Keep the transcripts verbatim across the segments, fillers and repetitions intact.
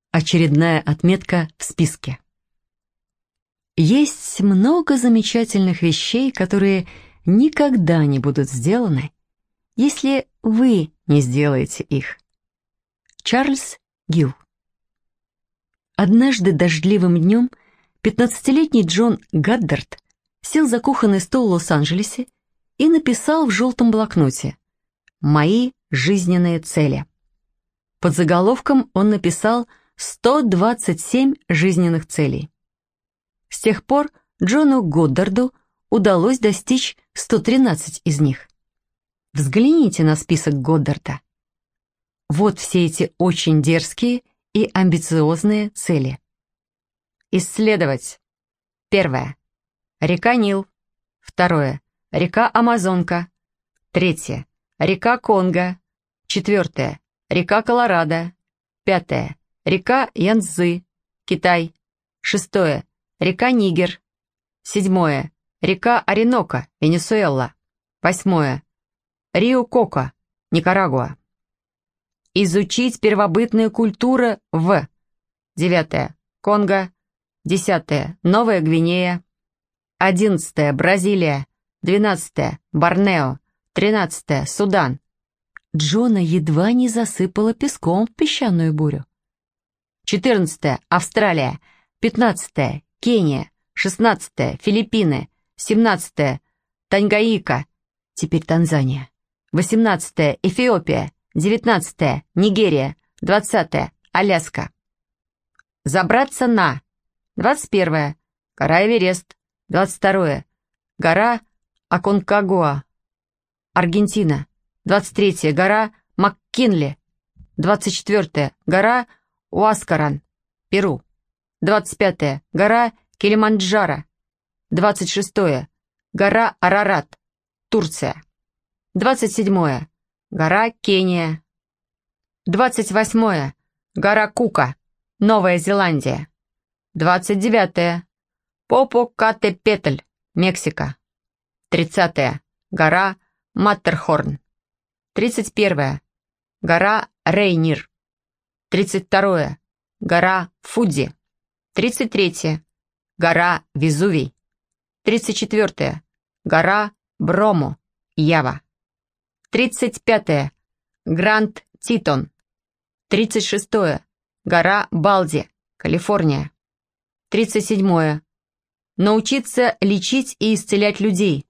Очередная отметка в списке. Есть много замечательных вещей, которые никогда не будут сделаны, если вы не сделаете их. Чарльз Гилл. Однажды дождливым днем пятнадцатилетний Джон Гаддард сел за кухонный стол в Лос-Анджелесе и написал в желтом блокноте «Мои жизненные цели». Под заголовком он написал сто двадцать семь жизненных целей. С тех пор Джону Годдарду удалось достичь сто тринадцать из них. Взгляните на список Годдарда. Вот все эти очень дерзкие и амбициозные цели. Исследовать. Первое. Река Нил. Второе. Река Амазонка. Третье. Река Конго. Четвертое. Река Колорадо. Пятое. Река Янцзы, Китай. Шестое. Река Нигер. Седьмое. Река Ориноко, Венесуэла. Восьмое. Рио-Коко, Никарагуа. Изучить первобытные культуры в. Девятое. Конго. Десятое. Новая Гвинея. Одиннадцатое. Бразилия. Двенадцатое. Борнео. Тринадцатое. Судан. Джона едва не засыпало песком в песчаную бурю. четырнадцатое. Австралия. пятнадцатое. Кения. шестнадцатое. Филиппины. семнадцатое. Танганьика. Теперь Танзания. восемнадцатое. Эфиопия. девятнадцатое. Нигерия. двадцатое. Аляска. Забраться на. двадцать первое. Гора Эверест. двадцать второе. Гора Аконкагуа. Аргентина. двадцать третье. Гора МакКинли. двадцать четвертое. Гора Уаскаран, Перу. двадцать пятое. Гора Килиманджаро. двадцать шестое. Гора Арарат, Турция. двадцать седьмое. Гора Кения. двадцать восьмое. Гора Кука, Новая Зеландия. двадцать девятое. Попокатепетль, Мексика. тридцатое. Гора Маттерхорн. тридцать первое. Гора Рейнир. тридцать второе. Гора Фудзи. тридцать третье. Гора Везувий. тридцать четвертое. Гора Бромо, Ява. тридцать пятое. Гранд Титон. тридцать шестое. Гора Балди, Калифорния. тридцать седьмое. Научиться лечить и исцелять людей.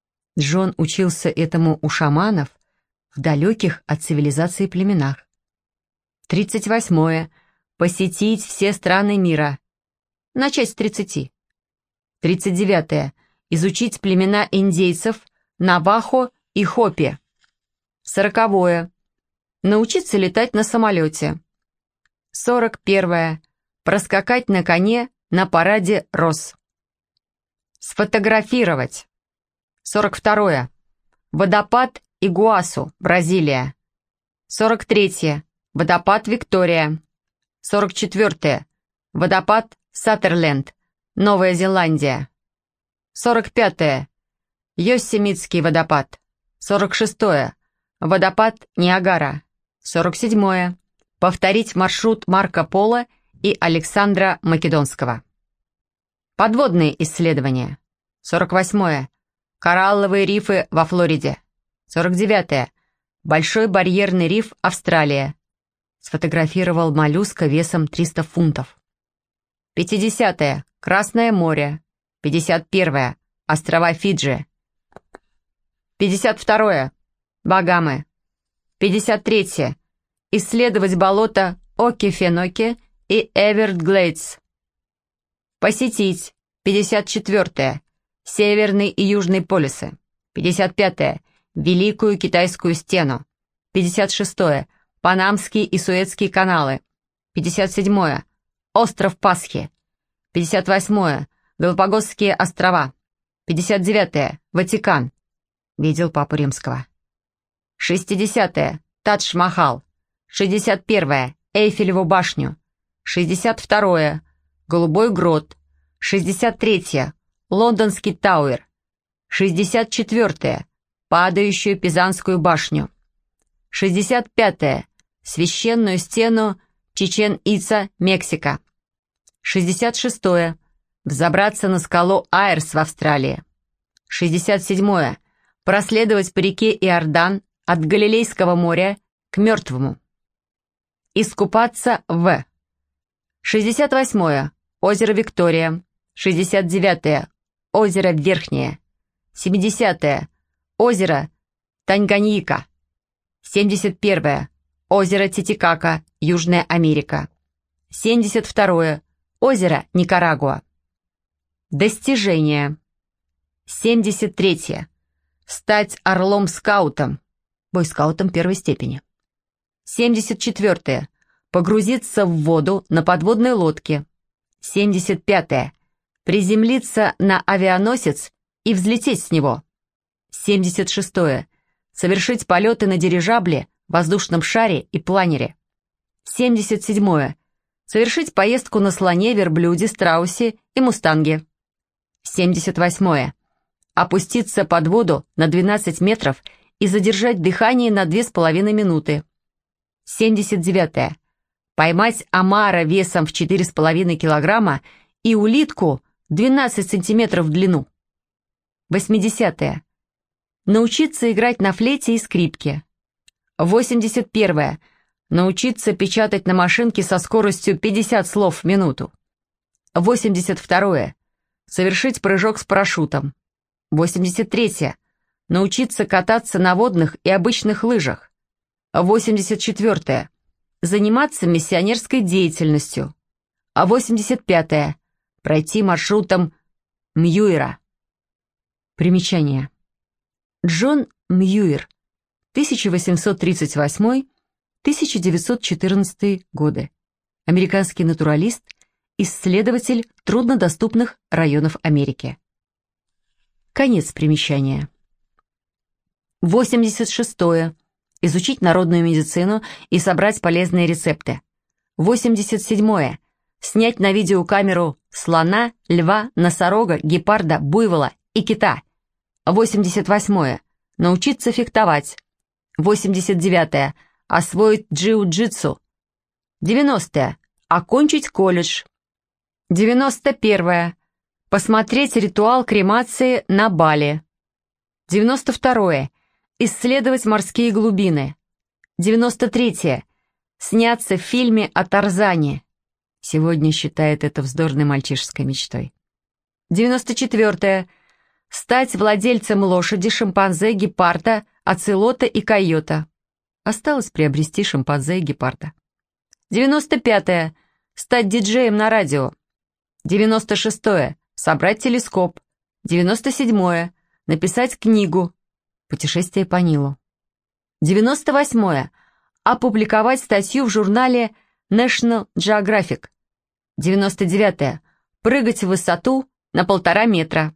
Джон учился этому у шаманов в далеких от цивилизации племенах. тридцать восьмое. Посетить все страны мира. Начать с тридцати. тридцать девятое. Изучить племена индейцев Навахо и Хопи. сороковое. Научиться летать на самолете. сорок первое. Проскакать на коне на параде роз. Сфотографировать. сорок второе. Водопад Игуасу, Бразилия. сорок третье. Водопад Виктория. сорок четвертое. Водопад Саттерленд, Новая Зеландия. сорок пятое. Йосемитский водопад. сорок шестое. Водопад Ниагара. сорок седьмое. Повторить маршрут Марко Поло и Александра Македонского. Подводные исследования. сорок восьмое. Коралловые рифы во Флориде. сорок девятое. Большой барьерный риф, Австралия. Сфотографировал моллюска весом триста фунтов. пятидесятое. Красное море. пятьдесят первое. Острова Фиджи. пятьдесят второе. Багамы. пятьдесят третье. Исследовать болото Окефеноке и Эверглейдс. Посетить. пятьдесят четвертое. Северный и Южный полюсы. пятьдесят пятое. Великую Китайскую стену. пятьдесят шестое. Панамский и Суэцкие каналы. пятьдесят седьмое. Остров Пасхи. пятьдесят восьмое. Галапагосские острова. пятьдесят девятое. Ватикан. Видел Папу Римского. шестидесятое. Тадж-Махал. шестьдесят первое. Эйфелеву башню. шестьдесят второе. Голубой грот. шестьдесят третье. Лондонский Тауэр. шестьдесят четвертое. Падающую Пизанскую башню. шестьдесят пятое. Священную стену Чичен-Ица, Мексика. шестьдесят шестое. Взобраться на скалу Айрс в Австралии. шестьдесят седьмое. Проследовать по реке Иордан от Галилейского моря к Мертвому. Искупаться в. шестьдесят восьмое. Озеро Виктория. шестьдесят девятое. Озеро Верхнее. семидесятое. Озеро Танганьика. семьдесят первое. Озеро Титикака, Южная Америка. семьдесят второе. Озеро Никарагуа. Достижения. семьдесят третье. Стать орлом-скаутом, бойскаутом первой степени. семьдесят четвертое. Погрузиться в воду на подводной лодке. семьдесят пятое. Приземлиться на авианосец и взлететь с него. семьдесят шестое. Совершить полеты на дирижабле, воздушном шаре и планере. семьдесят седьмое. Совершить поездку на слоне, верблюде, страусе и мустанге. семьдесят восьмое. Опуститься под воду на двенадцать метров и задержать дыхание на две с половиной минуты. семьдесят девятое. Поймать омара весом в четыре с половиной килограмма и улитку двенадцать сантиметров в длину. восьмидесятое. Научиться играть на флейте и скрипке. восемьдесят первое. Научиться печатать на машинке со скоростью пятьдесят слов в минуту. восемьдесят второе. Совершить прыжок с парашютом. восемьдесят третье. Научиться кататься на водных и обычных лыжах. восемьдесят четвертое. Заниматься миссионерской деятельностью. восемьдесят пятое. Пройти маршрутом Мьюира. Примечание. Джон Мьюир, тысяча восемьсот тридцать восьмой — тысяча девятьсот четырнадцатый годы. Американский натуралист, исследователь труднодоступных районов Америки. Конец примечания. восемьдесят шестое. Изучить народную медицину и собрать полезные рецепты. восемьдесят седьмое. Снять на видеокамеру слона, льва, носорога, гепарда, буйвола и кита. восемьдесят восьмое. Научиться фехтовать. восемьдесят девятое. Освоить джиу-джитсу. девяностое. Окончить колледж. девяносто первое. Посмотреть ритуал кремации на Бали. девяносто второе. Исследовать морские глубины. девяносто третье. Сняться в фильме о Тарзане. Сегодня считает это вздорной мальчишеской мечтой. девяносто четвертое. Стать владельцем лошади, шимпанзе, гепарда, оцелота и койота. Осталось приобрести шимпанзе и гепарда. девяносто пятое. Стать диджеем на радио. девяносто шестое. Собрать телескоп. девяносто седьмое. Написать книгу «Путешествие по Нилу». девяносто восьмое. Опубликовать статью в журнале National Geographic. девяносто девятое. Прыгать в высоту на полтора метра.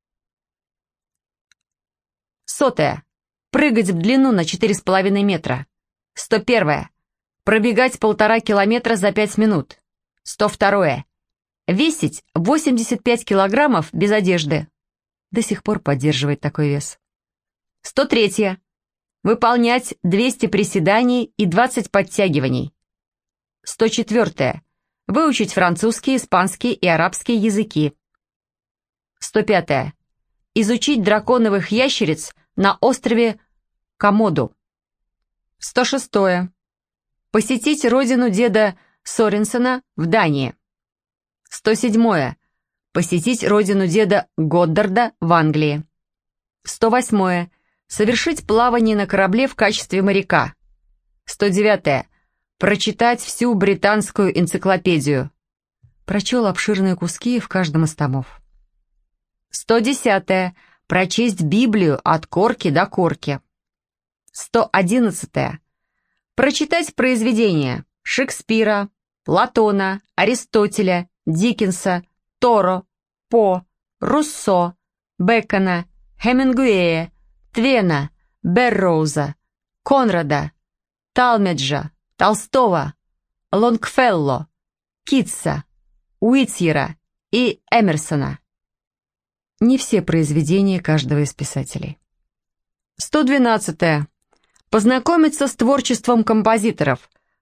Сотое. Прыгать в длину на четыре с половиной метра. сто первое. Пробегать полтора километра за пять минут. сто второе. Весить восемьдесят пять килограммов без одежды. До сих пор поддерживает такой вес. сто третье. Выполнять двести приседаний и двадцать подтягиваний. сто четвертое. Выучить французский, испанский и арабский языки. сто пятое. Изучить драконовых ящериц на острове Комоду. сто шестое. Посетить родину деда Соренсена в Дании. сто седьмое. Посетить родину деда Годдарда в Англии. сто восьмое. Совершить плавание на корабле в качестве моряка. сто девятое. Прочитать всю британскую энциклопедию. Прочел обширные куски в каждом из томов. сто десятое. Прочесть Библию от корки до корки. сто одиннадцатое. Прочитать произведения Шекспира, Платона, Аристотеля, Диккенса, Торо, По, Руссо, Бэкона, Хемингуэя, Твена, Берроуза, Конрада, Талмеджа, Толстого, Лонгфелло, Китса, Уитьера и Эмерсона. Не все произведения каждого из писателей. сто двенадцатое. Познакомиться с творчеством композиторов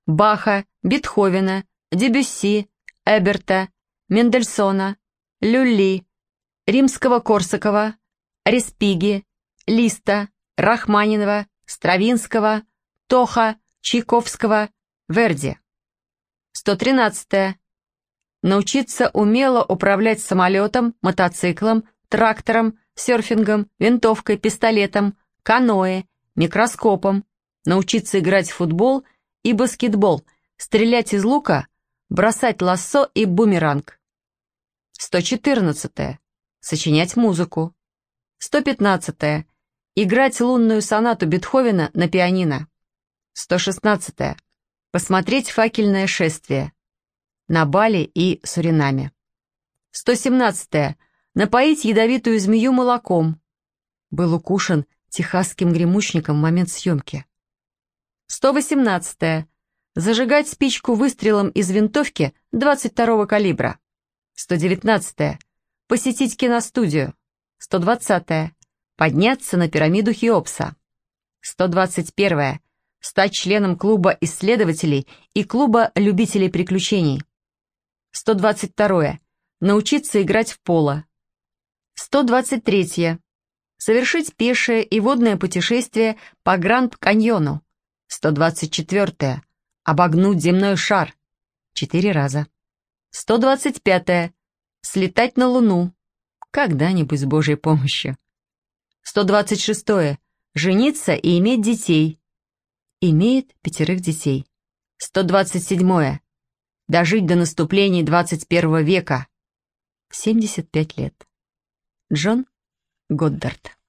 Баха, Бетховена, Дебюсси, Эберта, Мендельсона, Люлли, Римского-Корсакова, Респиги, Листа, Рахманинова, Стравинского, Тоха, Чайковского, Верди. сто тринадцатое. Научиться умело управлять самолетом, мотоциклом, трактором, серфингом, винтовкой, пистолетом, каноэ, микроскопом. Научиться играть в футбол и баскетбол, стрелять из лука, бросать лассо и бумеранг. сто четырнадцатое. Сочинять музыку. сто пятнадцатое. Играть лунную сонату Бетховена на пианино. сто шестнадцатое. Посмотреть факельное шествие на Бали и Суринаме. сто семнадцатое. Напоить ядовитую змею молоком. Был укушен техасским гремучником в момент съемки. сто восемнадцатое. Зажигать спичку выстрелом из винтовки двадцать второго калибра. сто девятнадцатое. Посетить киностудию. сто двадцатое. Подняться на пирамиду Хеопса. сто двадцать первое. Стать членом клуба исследователей и клуба любителей приключений. сто двадцать второе. Научиться играть в поло. сто двадцать третье. Совершить пешее и водное путешествие по Гранд-каньону. сто двадцать четвертое. Обогнуть земной шар. Четыре раза. сто двадцать пятое. Слетать на Луну. Когда-нибудь с Божьей помощью. сто двадцать шестое. Жениться и иметь детей. Имеет пятерых детей. сто двадцать седьмое. Дожить до наступления двадцать первого века. семьдесят пять лет. Джон Годдард.